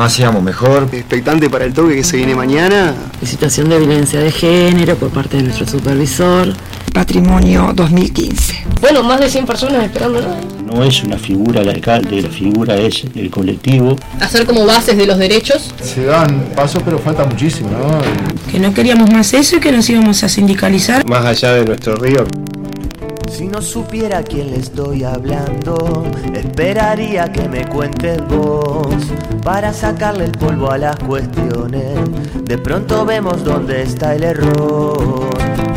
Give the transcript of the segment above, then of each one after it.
más seamos mejor. Expectante para el toque que se viene mañana. Situación de violencia de género por parte de nuestro supervisor. Patrimonio 2015. Bueno, más de 100 personas esperando, ¿no? No es una figura el alcalde, la figura es el colectivo. Hacer como bases de los derechos. Se dan pasos, pero falta muchísimo, ¿no? Que no queríamos más eso y que nos íbamos a sindicalizar. Más allá de nuestro río. Si no supiera a quién le estoy hablando, esperaría que me cuentes vos, para sacarle el polvo a las cuestiones. De pronto vemos dónde está el error.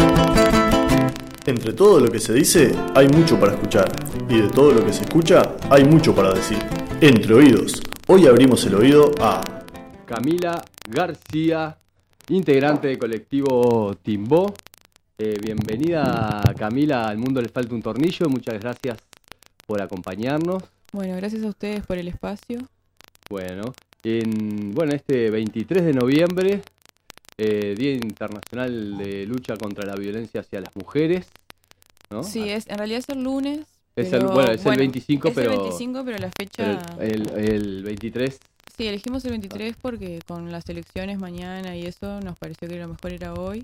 Entre todo lo que se dice, hay mucho para escuchar. Y de todo lo que se escucha, hay mucho para decir. Entre oídos, hoy abrimos el oído a Camila García, integrante del colectivo Timbó. Bienvenida, Camila, al Mundo Le Falta un Tornillo. Muchas gracias por acompañarnos. Bueno, gracias a ustedes por el espacio. Bueno, este 23 de noviembre, Día Internacional de Lucha contra la Violencia hacia las Mujeres, ¿no? Sí, en realidad es el lunes. Es el 25, es pero... el 25, pero la fecha... Pero el 23... Sí, elegimos el 23 porque con las elecciones mañana y eso nos pareció que lo mejor era hoy.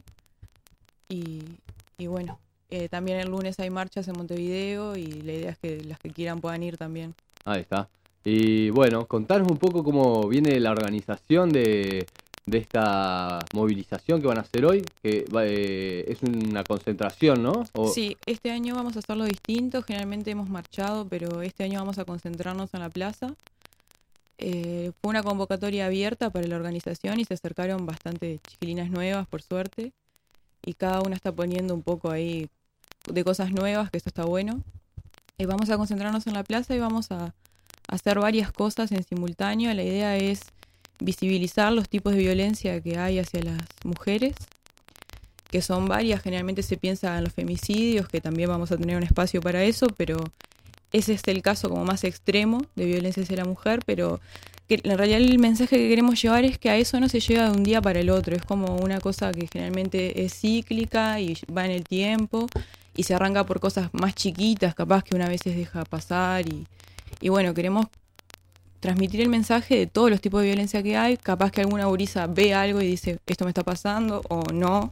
Y bueno, también el lunes hay marchas en Montevideo y la idea es que las que quieran puedan ir también. Ahí está. Y bueno, contanos un poco cómo viene la organización de esta movilización que van a hacer hoy, que es una concentración, ¿no? Sí, este año vamos a hacerlo distinto. Generalmente hemos marchado, pero este año vamos a concentrarnos en la plaza. Fue una convocatoria abierta para la organización y se acercaron bastante chiquilinas nuevas, por suerte. Y cada una está poniendo un poco ahí de cosas nuevas, que eso está bueno. Vamos a concentrarnos en la plaza y vamos a hacer varias cosas en simultáneo. La idea es visibilizar los tipos de violencia que hay hacia las mujeres, que son varias. Generalmente se piensa en los femicidios, que también vamos a tener un espacio para eso, pero ese es el caso como más extremo de violencia hacia la mujer, pero que en realidad el mensaje que queremos llevar es que a eso no se llega de un día para el otro. Es como una cosa que generalmente es cíclica y va en el tiempo y se arranca por cosas más chiquitas, capaz que una vez se deja pasar y bueno, queremos transmitir el mensaje de todos los tipos de violencia que hay. Capaz que alguna gurisa ve algo y dice esto me está pasando o no.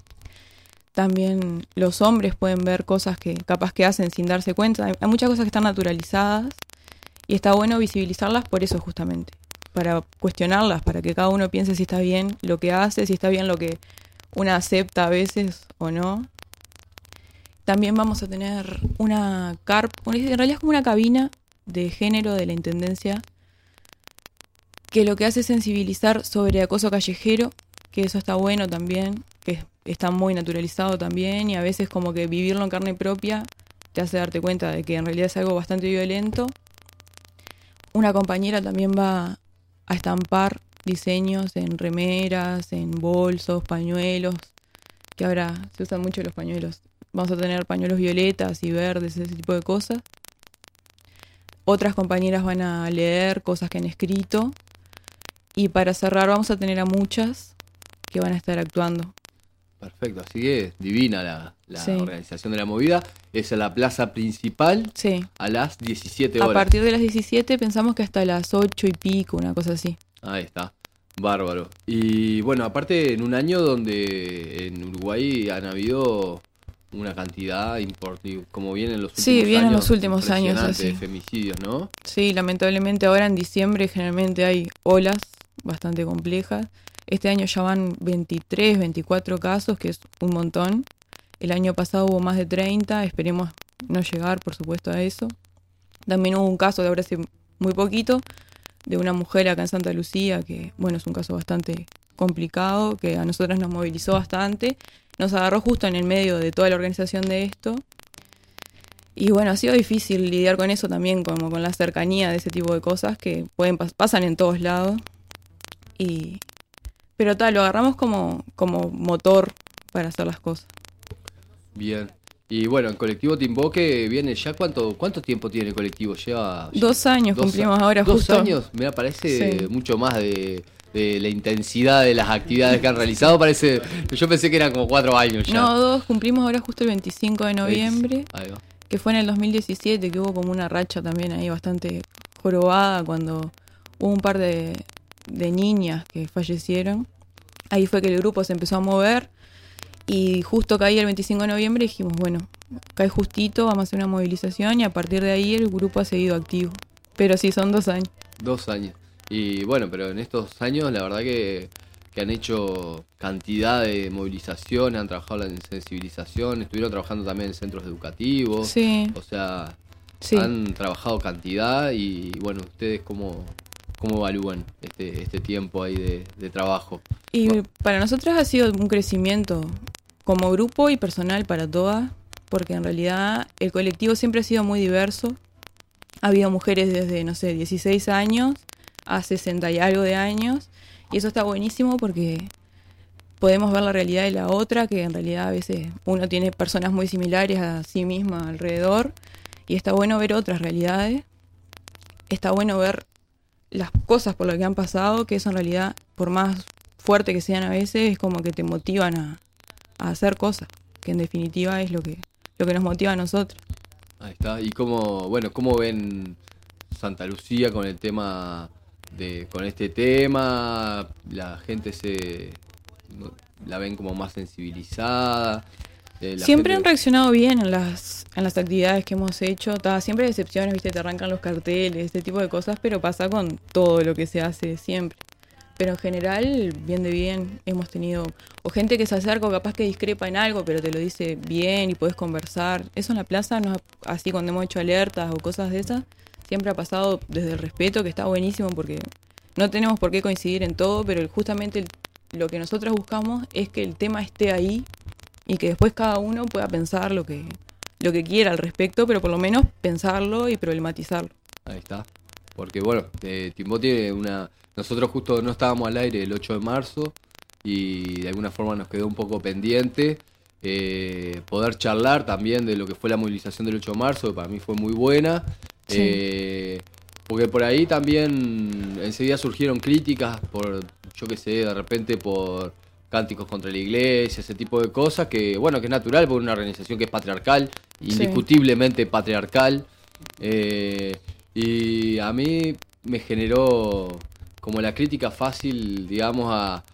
También los hombres pueden ver cosas que capaz que hacen sin darse cuenta. Hay muchas cosas que están naturalizadas y está bueno visibilizarlas por eso justamente, para cuestionarlas, para que cada uno piense si está bien lo que hace, si está bien lo que una acepta a veces o no. También vamos a tener una en realidad es como una cabina de género de la Intendencia, que lo que hace es sensibilizar sobre acoso callejero, que eso está bueno también, que está muy naturalizado también, y a veces como que vivirlo en carne propia te hace darte cuenta de que en realidad es algo bastante violento. Una compañera también va a estampar diseños en remeras, en bolsos, pañuelos, que ahora se usan mucho los pañuelos. Vamos a tener pañuelos violetas y verdes, ese tipo de cosas. Otras compañeras van a leer cosas que han escrito. Y para cerrar vamos a tener a muchas que van a estar actuando. Perfecto, así que divina la organización de la movida. Es en la plaza principal a las 17 horas. A partir de las 17 pensamos que hasta las 8 y pico, una cosa así. Ahí está, bárbaro. Y bueno, aparte en un año donde en Uruguay han habido una cantidad importante, como vienen los últimos años. Sí, vienen los últimos años así. De femicidios, ¿no? Sí, lamentablemente ahora en diciembre generalmente hay olas bastante complejas. Este año ya van 23, 24 casos, que es un montón. El año pasado hubo más de 30, esperemos no llegar, por supuesto, a eso. También hubo un caso de ahora hace muy poquito, de una mujer acá en Santa Lucía, que bueno, es un caso bastante complicado, que a nosotros nos movilizó bastante. Nos agarró justo en el medio de toda la organización de esto. Y bueno, ha sido difícil lidiar con eso también, como con la cercanía de ese tipo de cosas que pasan en todos lados. Pero lo agarramos como motor para hacer las cosas. Bien. Y bueno, el colectivo Timbó que viene ya, ¿cuánto tiempo tiene el colectivo? Lleva 2 años, cumplimos ahora justo. 2 años, me parece mucho más de la intensidad de las actividades que han realizado. Parece, yo pensé que eran como 4 años ya. No, 2, cumplimos ahora justo el 25 de noviembre, ahí va. Que fue en el 2017, que hubo como una racha también ahí bastante jorobada, cuando hubo un par de de niñas que fallecieron. Ahí fue que el grupo se empezó a mover y justo caía el 25 de noviembre y dijimos, bueno, cae justito, vamos a hacer una movilización y a partir de ahí el grupo ha seguido activo. Pero sí, son 2 años. 2 años. Y bueno, pero en estos años la verdad que han hecho cantidad de movilizaciones, han trabajado en sensibilización, estuvieron trabajando también en centros educativos. Sí. O sea, sí, han trabajado cantidad y bueno, ¿ustedes cómo evalúan este tiempo ahí de trabajo? Y para nosotras ha sido un crecimiento como grupo y personal para todas, porque en realidad el colectivo siempre ha sido muy diverso. Ha habido mujeres desde, no sé, 16 años a 60 y algo de años, y eso está buenísimo porque podemos ver la realidad de la otra, que en realidad a veces uno tiene personas muy similares a sí misma alrededor, y está bueno ver otras realidades, está bueno ver las cosas por las que han pasado, que eso en realidad, por más fuerte que sean a veces, es como que te motivan a hacer cosas, que en definitiva es lo que nos motiva a nosotros. Ahí está. ¿Y cómo ven Santa Lucía con el tema con este tema? La gente la ven como más sensibilizada. Siempre han reaccionado bien en las actividades que hemos hecho. Siempre hay excepciones, viste, te arrancan los carteles, este tipo de cosas, pero pasa con todo lo que se hace siempre. Pero en general, bien de bien, hemos tenido o gente que se acerca o capaz que discrepa en algo, pero te lo dice bien y podés conversar. Eso en la plaza, no, así cuando hemos hecho alertas o cosas de esas, siempre ha pasado desde el respeto, que está buenísimo porque no tenemos por qué coincidir en todo, pero justamente lo que nosotros buscamos es que el tema esté ahí y que después cada uno pueda pensar lo que quiera al respecto, pero por lo menos pensarlo y problematizarlo. Ahí está. Porque bueno, Timbó tiene nosotros justo no estábamos al aire el 8 de marzo y de alguna forma nos quedó un poco pendiente poder charlar también de lo que fue la movilización del 8 de marzo, que para mí fue muy buena. Sí. Porque por ahí también enseguida surgieron críticas por, yo qué sé, de repente por cánticos contra la iglesia, ese tipo de cosas, que bueno, que es natural por una organización que es patriarcal, indiscutiblemente patriarcal. Y a mí me generó como la crítica fácil, digamos,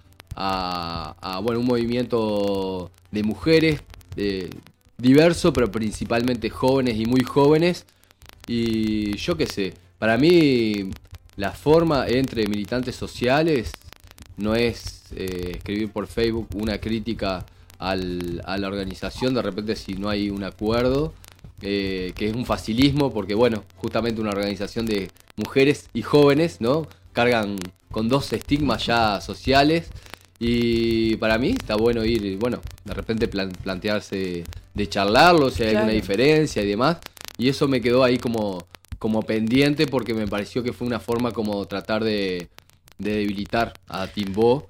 a un movimiento de mujeres diverso, pero principalmente jóvenes y muy jóvenes. Y yo qué sé, para mí la forma entre militantes sociales no es escribir por Facebook una crítica a la organización de repente si no hay un acuerdo, que es un facilismo, porque bueno, justamente una organización de mujeres y jóvenes, ¿no? Cargan con 2 estigmas ya sociales, y para mí está bueno ir, bueno, de repente plantearse de charlarlo, si hay alguna diferencia y demás, y eso me quedó ahí como pendiente, porque me pareció que fue una forma como tratar de debilitar a Timbó,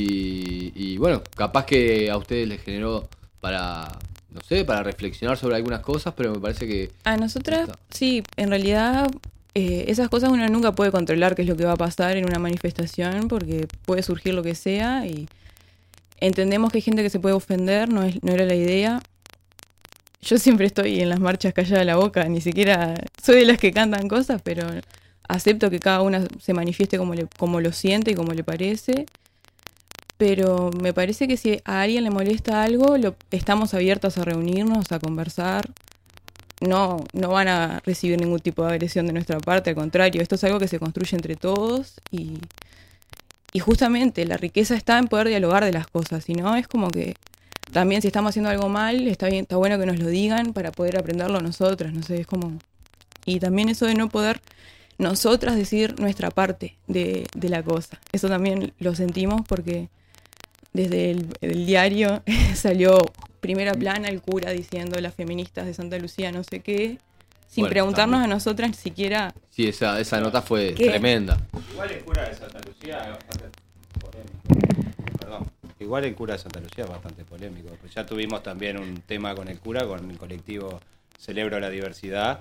y bueno, capaz que a ustedes les generó para reflexionar sobre algunas cosas, pero me parece que... A nosotras, sí, en realidad esas cosas uno nunca puede controlar qué es lo que va a pasar en una manifestación, porque puede surgir lo que sea y entendemos que hay gente que se puede ofender, no era la idea. Yo siempre estoy en las marchas callada la boca, ni siquiera soy de las que cantan cosas, pero acepto que cada una se manifieste como lo siente y como le parece. Pero me parece que si a alguien le molesta algo, estamos abiertos a reunirnos, a conversar. No van a recibir ningún tipo de agresión de nuestra parte, al contrario, esto es algo que se construye entre todos y justamente la riqueza está en poder dialogar de las cosas, si no es como que también si estamos haciendo algo mal, está bueno que nos lo digan para poder aprenderlo nosotras, no sé, es como... Y también eso de no poder nosotras decir nuestra parte de la cosa, eso también lo sentimos porque... Desde el diario salió primera plana el cura diciendo las feministas de Santa Lucía no sé qué, sin preguntarnos también a nosotras siquiera... Sí, esa nota fue tremenda. Igual el cura de Santa Lucía es bastante polémico. Perdón. Igual el cura de Santa Lucía es bastante polémico. Pues ya tuvimos también un tema con el cura, con el colectivo Celebro la Diversidad,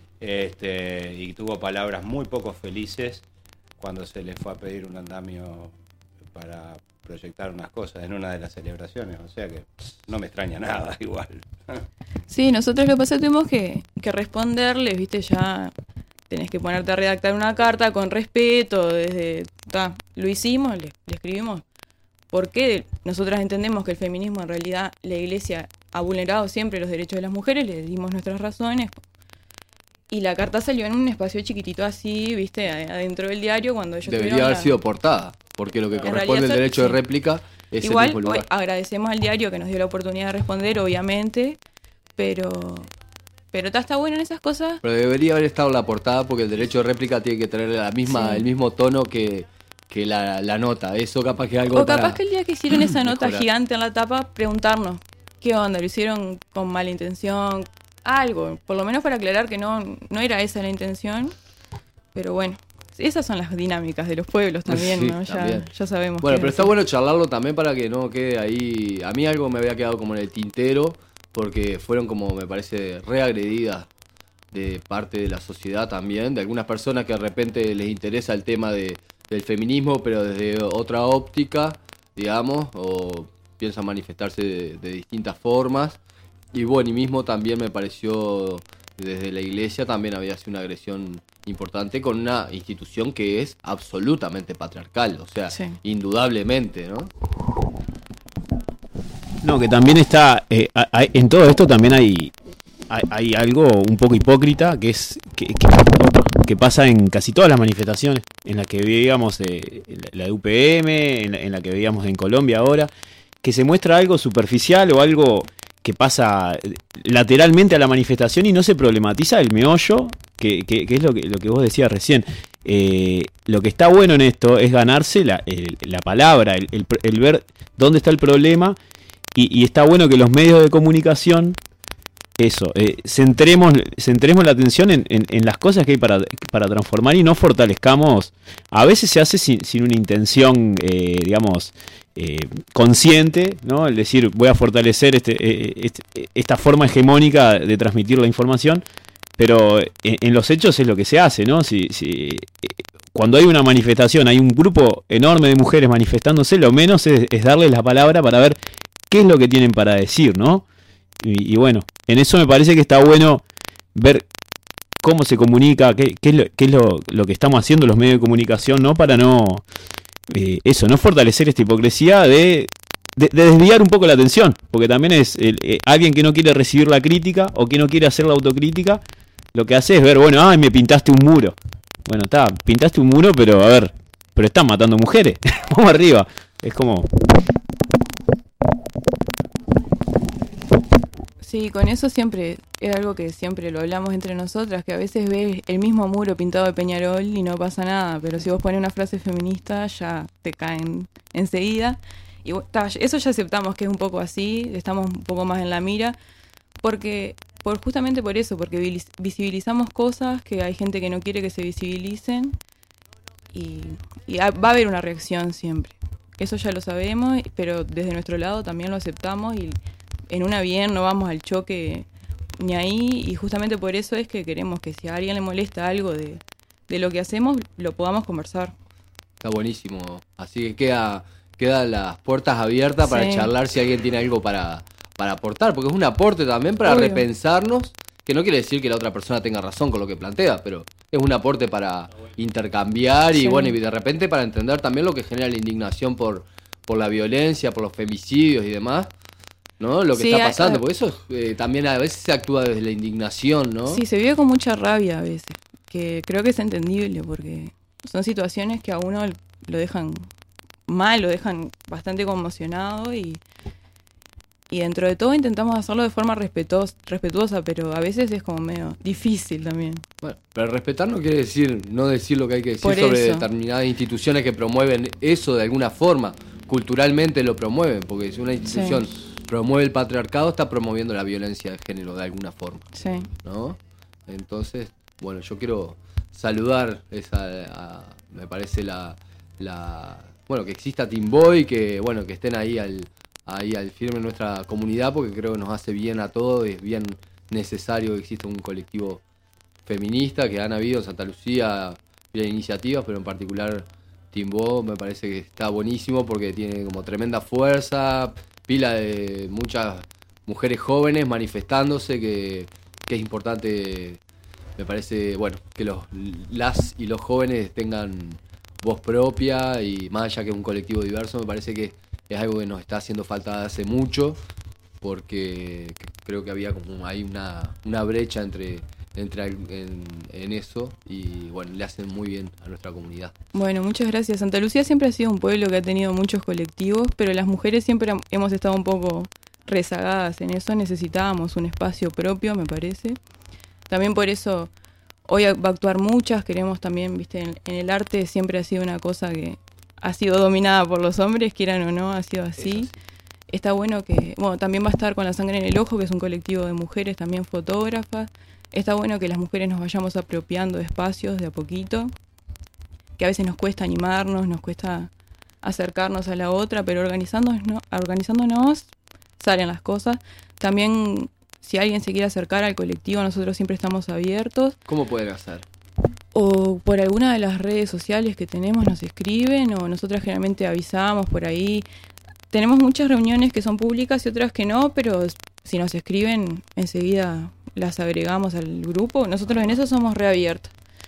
y tuvo palabras muy poco felices cuando se le fue a pedir un andamio para proyectar unas cosas en una de las celebraciones, o sea que no me extraña nada igual. Sí, nosotros lo que pasa tuvimos que responderles, viste, ya tenés que ponerte a redactar una carta con respeto, lo hicimos, le escribimos. ¿Por qué nosotras entendemos que el feminismo en realidad la Iglesia ha vulnerado siempre los derechos de las mujeres? Le dimos nuestras razones. Y la carta salió en un espacio chiquitito así, viste, adentro del diario cuando ellos debería haber sido portada, porque lo que corresponde al derecho de réplica es igual, el mismo lugar. Agradecemos al diario que nos dio la oportunidad de responder, obviamente, pero está bueno en esas cosas. Pero debería haber estado en la portada porque el derecho de réplica tiene que tener el mismo tono que la nota. Eso capaz que algo. O capaz que el día que hicieron esa nota mejorar. gigante en la tapa, preguntarnos qué onda, lo hicieron con mala intención, algo, por lo menos para aclarar que no era esa la intención. Pero bueno, esas son las dinámicas de los pueblos también, sí, ¿no? también. Ya sabemos. Bueno, pero está bueno charlarlo también para que no quede ahí. A mí algo me había quedado como en el tintero, porque fueron como, me parece, reagredidas de parte de la sociedad también, de algunas personas que de repente les interesa el tema del feminismo, pero desde otra óptica, digamos, o piensan manifestarse de distintas formas. Y bueno, y mismo también me pareció, desde la Iglesia también había sido una agresión importante con una institución que es absolutamente patriarcal, o sea, sí, indudablemente, ¿no? No, que también está, en todo esto también hay algo un poco hipócrita, que es que pasa en casi todas las manifestaciones, en las que veíamos la de UPM, en la que veíamos en Colombia ahora, que se muestra algo superficial o algo que pasa lateralmente a la manifestación y no se problematiza el meollo, que es lo que vos decías recién. Lo que está bueno en esto es ganarse la palabra, el ver dónde está el problema, y está bueno que los medios de comunicación, centremos la atención en las cosas que hay para transformar y no fortalezcamos. A veces se hace sin una intención, digamos, consciente, ¿no? Es decir, voy a fortalecer esta forma hegemónica de transmitir la información, pero en los hechos es lo que se hace, ¿no? Cuando hay una manifestación, hay un grupo enorme de mujeres manifestándose, lo menos es darles la palabra para ver qué es lo que tienen para decir, ¿no? Y bueno, en eso me parece que está bueno ver cómo se comunica, qué es lo que estamos haciendo los medios de comunicación, ¿no? Para no fortalecer esta hipocresía de desviar un poco la atención, porque también es alguien que no quiere recibir la crítica o que no quiere hacer la autocrítica, lo que hace es ver, bueno, me pintaste un muro. Bueno, pintaste un muro, pero a ver, pero están matando mujeres. Vamos arriba. Es como... Sí, con eso siempre es algo que siempre lo hablamos entre nosotras, que a veces ves el mismo muro pintado de Peñarol y no pasa nada, pero si vos pones una frase feminista ya te caen enseguida. Y eso ya aceptamos que es un poco así, estamos un poco más en la mira, justamente por eso, porque visibilizamos cosas que hay gente que no quiere que se visibilicen y va a haber una reacción siempre. Eso ya lo sabemos, pero desde nuestro lado también lo aceptamos y en una bien no vamos al choque ni ahí, y justamente por eso es que queremos que si a alguien le molesta algo de lo que hacemos, lo podamos conversar. Está buenísimo, así que quedan las puertas abiertas para charlar si alguien tiene algo para aportar, porque es un aporte también para repensarnos, que no quiere decir que la otra persona tenga razón con lo que plantea, pero es un aporte para intercambiar y bueno, y de repente para entender también lo que genera la indignación por la violencia, por los femicidios y demás, ¿no? Lo que está pasando, porque eso también a veces se actúa desde la indignación, ¿no? Sí, se vive con mucha rabia a veces, que creo que es entendible porque son situaciones que a uno lo dejan mal, lo dejan bastante conmocionado y dentro de todo intentamos hacerlo de forma respetuosa, pero a veces es como medio difícil también. Bueno, pero respetar no quiere decir no decir lo que hay que decir sobre determinadas instituciones que promueven eso de alguna forma, culturalmente lo promueven, porque si una institución promueve el patriarcado, está promoviendo la violencia de género de alguna forma, ¿no? Entonces, bueno, yo quiero saludar me parece bueno, que exista Timbó y que bueno, que estén ahí al firme en nuestra comunidad, porque creo que nos hace bien a todos, es bien necesario que exista un colectivo feminista, que han habido en Santa Lucía iniciativas, pero en particular Timbó me parece que está buenísimo porque tiene como tremenda fuerza, pila de muchas mujeres jóvenes manifestándose, que es importante, me parece, bueno, que las y los jóvenes tengan voz propia y más allá que es un colectivo diverso, me parece que es algo que nos está haciendo falta hace mucho, porque creo que había como hay una brecha en eso y bueno, le hacen muy bien a nuestra comunidad. Bueno, muchas gracias. Santa Lucía siempre ha sido un pueblo que ha tenido muchos colectivos, pero las mujeres siempre hemos estado un poco rezagadas en eso, necesitábamos un espacio propio, me parece. También por eso hoy va a actuar muchas, queremos también, viste, en el arte siempre ha sido una cosa que ha sido dominada por los hombres, quieran o no, ha sido así. Está bueno que, bueno, también va a estar con La Sangre en el Ojo, que es un colectivo de mujeres, también fotógrafas. Está bueno que las mujeres nos vayamos apropiando de espacios de a poquito, que a veces nos cuesta animarnos, nos cuesta acercarnos a la otra, pero organizándonos salen las cosas. También, si alguien se quiere acercar al colectivo, nosotros siempre estamos abiertos. ¿Cómo pueden hacer? O por alguna de las redes sociales que tenemos nos escriben, o nosotras generalmente avisamos por ahí. Tenemos muchas reuniones que son públicas y otras que no, pero si nos escriben enseguida las agregamos al grupo. Nosotros en eso somos reabiertos.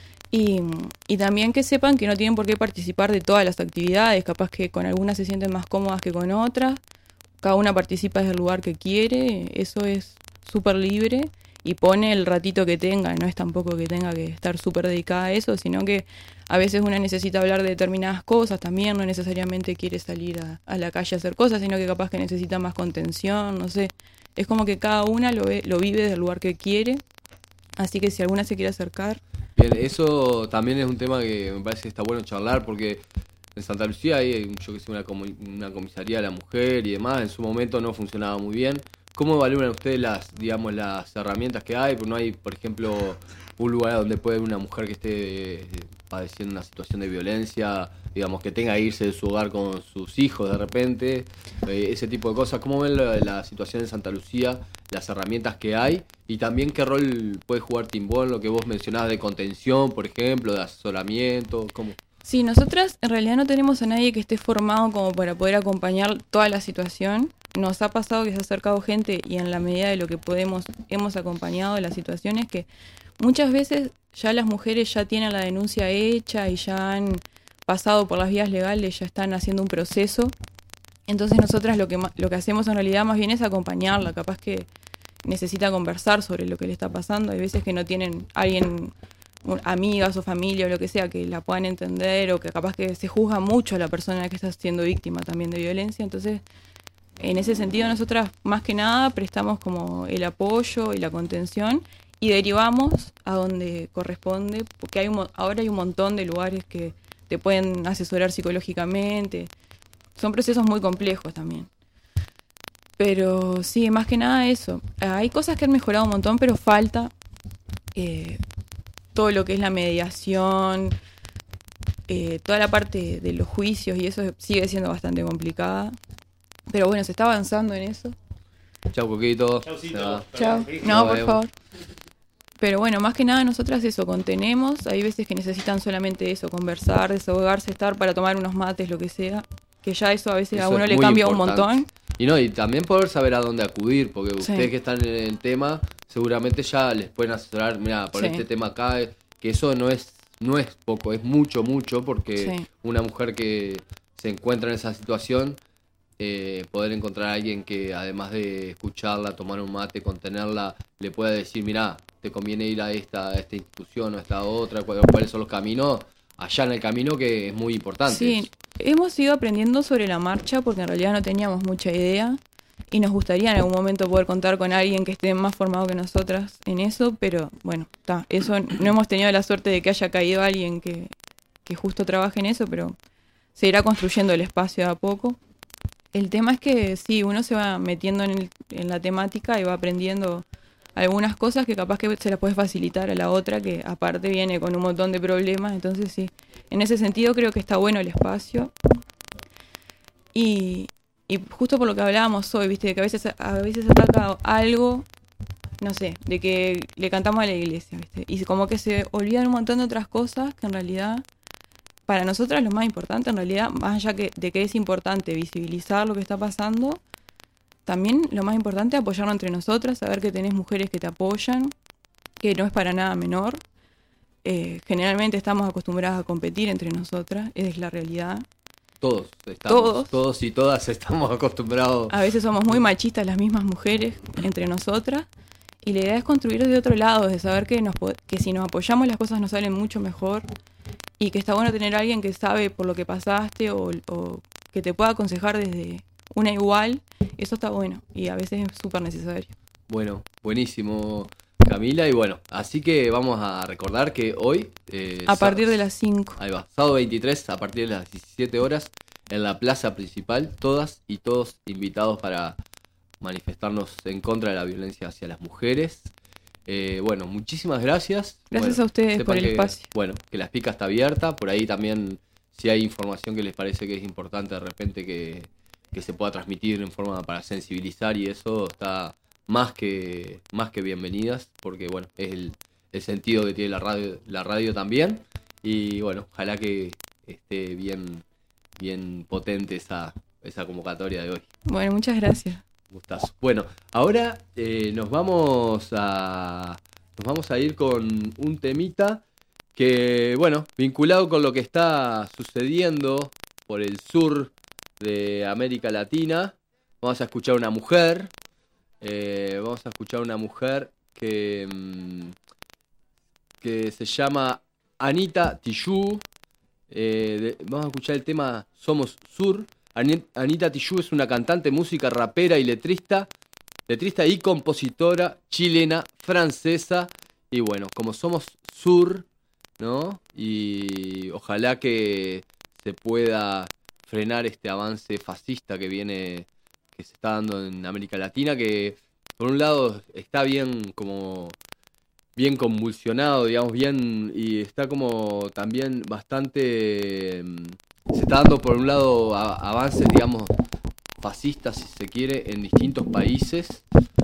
Y también que sepan que no tienen por qué participar de todas las actividades, capaz que con algunas se sienten más cómodas que con otras. Cada una participa desde el lugar que quiere, eso es súper libre y pone el ratito que tenga, no es tampoco que tenga que estar súper dedicada a eso, sino que a veces una necesita hablar de determinadas cosas también, no necesariamente quiere salir a la calle a hacer cosas, sino que capaz que necesita más contención, no sé. Es como que cada una lo vive desde el lugar que quiere, así que si alguna se quiere acercar. Bien, eso también es un tema que me parece que está bueno charlar, porque en Santa Lucía hay, yo que sé, una comisaría de la mujer y demás, en su momento no funcionaba muy bien. ¿Cómo evalúan ustedes las herramientas que hay? Porque no hay, por ejemplo, un lugar donde puede haber una mujer que esté padeciendo una situación de violencia, digamos, que tenga que irse de su hogar con sus hijos de repente, ese tipo de cosas. ¿Cómo ven la situación en Santa Lucía, las herramientas que hay? Y también qué rol puede jugar Timbó en lo que vos mencionabas de contención, por ejemplo, de asesoramiento, ¿cómo? Sí, nosotras en realidad no tenemos a nadie que esté formado como para poder acompañar toda la situación. Nos ha pasado que se ha acercado gente y en la medida de lo que podemos hemos acompañado las situaciones que muchas veces ya las mujeres ya tienen la denuncia hecha y ya han pasado por las vías legales, ya están haciendo un proceso. Entonces nosotras lo que hacemos en realidad más bien es acompañarla, capaz que necesita conversar sobre lo que le está pasando. Hay veces que no tienen alguien, amigas o familia o lo que sea, que la puedan entender, o que capaz que se juzga mucho a la persona que está siendo víctima también de violencia. Entonces, en ese sentido, nosotras más que nada prestamos como el apoyo y la contención y derivamos a donde corresponde, porque ahora hay un montón de lugares que te pueden asesorar psicológicamente. Son procesos muy complejos también. Pero sí, más que nada eso. Hay cosas que han mejorado un montón, pero falta todo lo que es la mediación, toda la parte de los juicios, y eso sigue siendo bastante complicada. Pero bueno, se está avanzando en eso. Chau, Coquito. Chau. No, por favor. Pero bueno, más que nada nosotras eso, contenemos. Hay veces que necesitan solamente eso, conversar, desahogarse, estar para tomar unos mates, lo que sea. Que ya eso a veces a uno le cambia importante. Un montón. Y también poder saber a dónde acudir, porque ustedes que están en el tema, seguramente ya les pueden asesorar, mira, por este tema acá, que eso no es poco, es mucho, porque una mujer que se encuentra en esa situación, poder encontrar a alguien que además de escucharla, tomar un mate, contenerla, le pueda decir, mira, te conviene ir a esta institución o a esta otra, cuáles son los caminos, allá en el camino, que es muy importante. Sí, hemos ido aprendiendo sobre la marcha porque en realidad no teníamos mucha idea y nos gustaría en algún momento poder contar con alguien que esté más formado que nosotras en eso, pero bueno, eso no hemos tenido la suerte de que haya caído alguien que justo trabaje en eso, pero se irá construyendo el espacio de a poco. El tema es que sí, uno se va metiendo en la temática y va aprendiendo algunas cosas que capaz que se las puede facilitar a la otra, que aparte viene con un montón de problemas. Entonces sí, en ese sentido creo que está bueno el espacio. Y justo por lo que hablábamos hoy, viste, de que a veces ataca algo, no sé, de que le cantamos a la iglesia, viste, y como que se olvidan un montón de otras cosas que en realidad para nosotras lo más importante, en realidad, más allá de que es importante visibilizar lo que está pasando, también lo más importante es apoyarnos entre nosotras, saber que tenés mujeres que te apoyan, que no es para nada menor, generalmente estamos acostumbradas a competir entre nosotras, es la realidad. Todos y todas estamos acostumbrados. A veces somos muy machistas las mismas mujeres entre nosotras, y la idea es construir desde otro lado, de saber que si nos apoyamos las cosas nos salen mucho mejor, y que está bueno tener a alguien que sabe por lo que pasaste o que te pueda aconsejar desde una igual. Eso está bueno y a veces es súper necesario. Bueno, buenísimo, Camila. Y bueno, así que vamos a recordar que hoy... a partir de las 5. Ahí va, sábado 23, a partir de las 17 horas, en la plaza principal, todas y todos invitados para manifestarnos en contra de la violencia hacia las mujeres. Bueno, muchísimas gracias. Gracias a ustedes por el espacio. Bueno, que la Espica está abierta. Por ahí también, si hay información que les parece que es importante de repente que se pueda transmitir en forma para sensibilizar, y eso está más que bienvenidas, porque bueno, es el sentido que tiene la radio también. Y bueno, ojalá que esté bien potente esa convocatoria de hoy. Bueno, muchas gracias. Gustazo. Bueno, ahora nos vamos a ir con un temita que, bueno, vinculado con lo que está sucediendo por el sur de América Latina. Vamos a escuchar una mujer. Que se llama Anita Tijoux. Vamos a escuchar el tema Somos Sur. Anita Tijoux es una cantante, música, rapera y letrista y compositora chilena, francesa. Y bueno, como somos Sur, ¿no? Y ojalá que se pueda frenar este avance fascista que se está dando en América Latina, que por un lado está bien convulsionado, digamos, y está como también bastante... Se está dando por un lado avances, digamos, fascistas, si se quiere, en distintos países.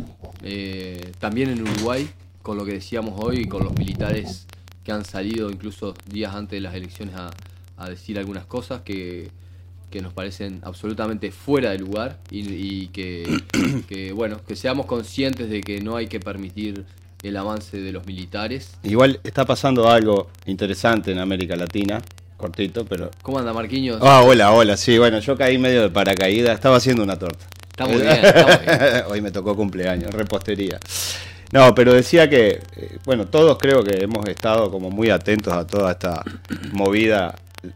También en Uruguay, con lo que decíamos hoy, con los militares que han salido incluso días antes de las elecciones a decir algunas cosas que nos parecen absolutamente fuera de lugar, y que bueno, que seamos conscientes de que no hay que permitir el avance de los militares. Igual está pasando algo interesante en América Latina. Cortito, pero... ¿Cómo anda, Marquinhos? Hola, sí, bueno, yo caí medio de paracaídas, estaba haciendo una torta. Está muy bien. Hoy me tocó cumpleaños, repostería. No, pero decía que, bueno, todos creo que hemos estado como muy atentos a toda esta movida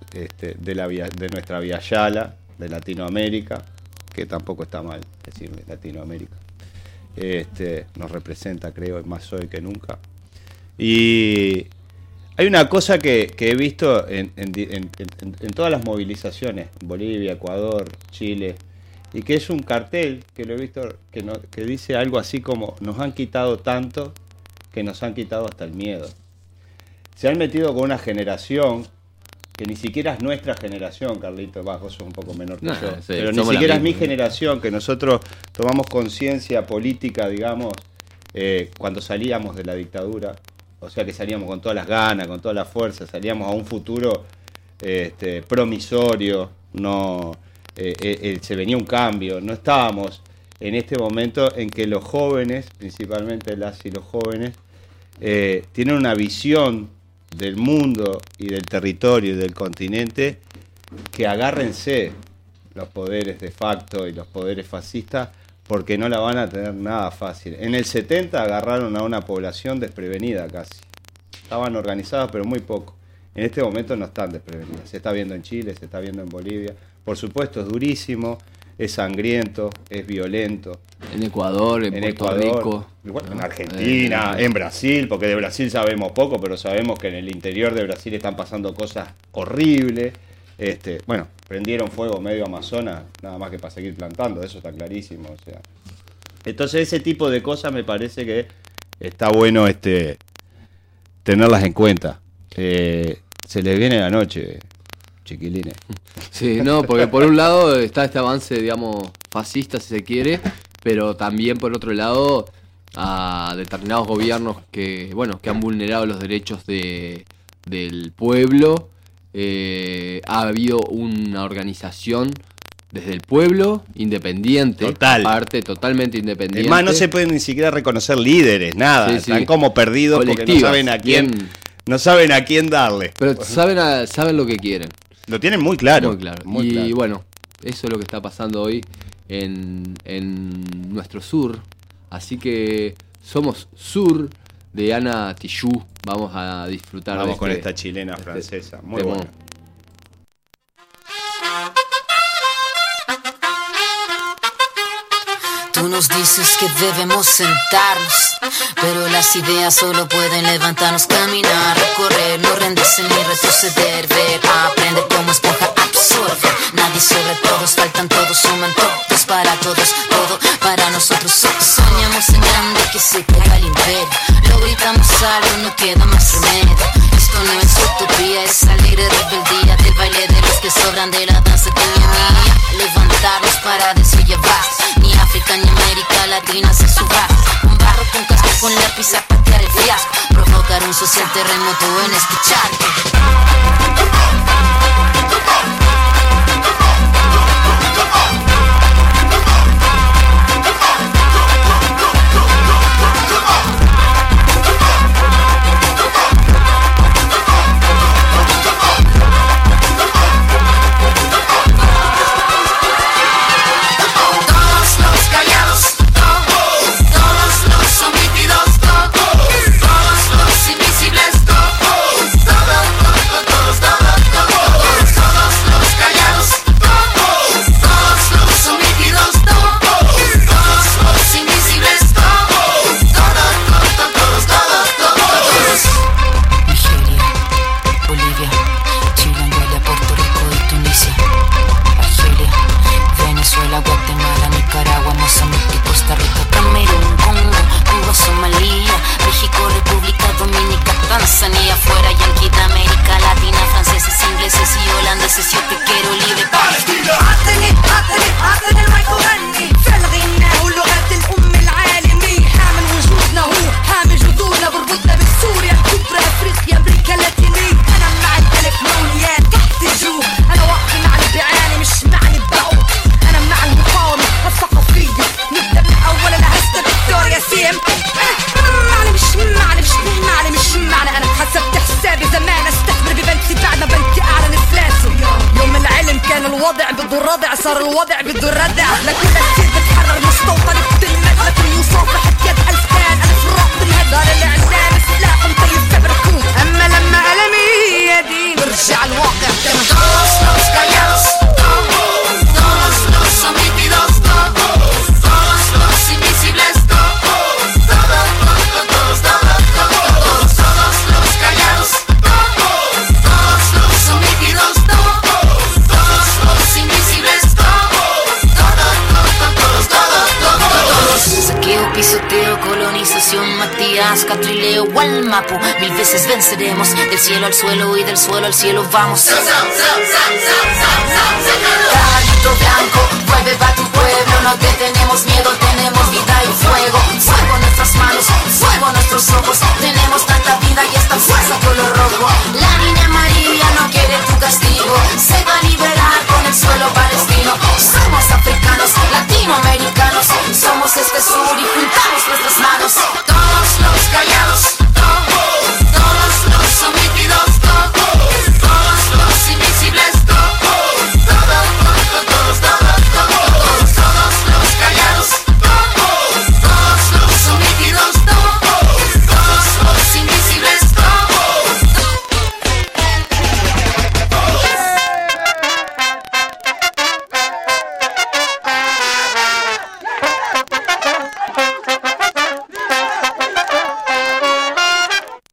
de nuestra Vía Yala, de Latinoamérica, que tampoco está mal decir Latinoamérica. Nos representa, creo, más hoy que nunca. Y... hay una cosa que he visto en todas las movilizaciones, Bolivia, Ecuador, Chile, y que es un cartel que lo he visto que dice algo así como: nos han quitado tanto que nos han quitado hasta el miedo. Se han metido con una generación que ni siquiera es nuestra generación, Carlito, vos sos un poco menor que yo, sí, pero ni siquiera es mi generación, que nosotros tomamos conciencia política, digamos, cuando salíamos de la dictadura. O sea que salíamos con todas las ganas, con toda la fuerza, salíamos a un futuro promisorio, se venía un cambio, no estábamos en este momento en que los jóvenes, principalmente las y los jóvenes, tienen una visión del mundo y del territorio y del continente que agárrense los poderes de facto y los poderes fascistas, porque no la van a tener nada fácil. En el 70 agarraron a una población desprevenida casi. Estaban organizadas, pero muy poco. En este momento no están desprevenidas. Se está viendo en Chile, se está viendo en Bolivia. Por supuesto, es durísimo, es sangriento, es violento. En Ecuador, en Puerto Rico. Igual, en Argentina, en Brasil, porque de Brasil sabemos poco, pero sabemos que en el interior de Brasil están pasando cosas horribles. Bueno, prendieron fuego medio Amazonas, nada más que para seguir plantando, eso está clarísimo. O sea. Entonces ese tipo de cosas me parece que está bueno tenerlas en cuenta. Se les viene la noche, chiquilines. Sí, no, porque por un lado está este avance, digamos, fascista si se quiere, pero también por otro lado a determinados gobiernos que han vulnerado los derechos del pueblo. Ha habido una organización desde el pueblo independiente, totalmente independiente. Además no se pueden ni siquiera reconocer líderes, nada, están como perdidos porque no saben a quién No saben a quién darle. Pero saben lo que quieren. Lo tienen muy claro. Muy claro. Muy y claro. bueno, eso es lo que está pasando hoy en nuestro sur. Así que somos sur de Ana Tijoux. Vamos a disfrutar Vamos de con esta chilena francesa. Muy temón. buena. Tú nos dices que debemos sentarnos, pero las ideas solo pueden levantarnos, caminar, recorrer, no rendirse ni retroceder, ver, aprender como esponja, absorber. Nadie sobre todos, faltan todos, suman todos para todos, todo para nosotros. Soñamos en grande que se caiga el imperio, lo gritamos algo, no queda más remedio. Esto no es utopía, es alegre rebeldía del baile de los que sobran de la danza que es mía. Levantarnos para decir ya basta, ni África ni América Latina se suba. Con barro, con casco, con lápiz a patear el fiasco, provocar un social terremoto en este charco. Tanzania, fuera yanqui de América Latina, franceses, ingleses y holandeses, yo te quiero libre Palestina. عطني المايك وغني في الغناء ولغة الأم العالمية، حامل وجودنا هو حامل جذورنا، بربطنا بالسوريا الكبرى، أفريقيا، أمريكا اللاتينية. أنا مع الإلكترونيات تحت الجوع، أنا واقفة مع اللي بيعاني مش مع اللي بعوق. أنا مع المقاومة الثقافية، نبدأ من أول الهستة فيكتوريا سيم. مش معنى أنا حسبت حسابي زمان استثمر ببنتي بعد ما بنتي أعلن إفلاسه. يوم العلم كان الوضع بده الردع، صار الوضع بده الردع. لكل كثير بتحرر مستوطن بتلمد، لكن مصافحة يد ألفان ألف راق بالهدار الإعلام سلاح مطيب كبركوت. أما لما ألمي يدي برجع الواقع كما Todos los callados, todos los omitidos, todos los invisibles, todos los callados, todos los omitidos, todos los invisibles, todos. Saqueo, pisoteo, colonización, Matías, Catrileo, Gualmapu. 1000 veces venceremos, del cielo al suelo y del suelo al cielo vamos.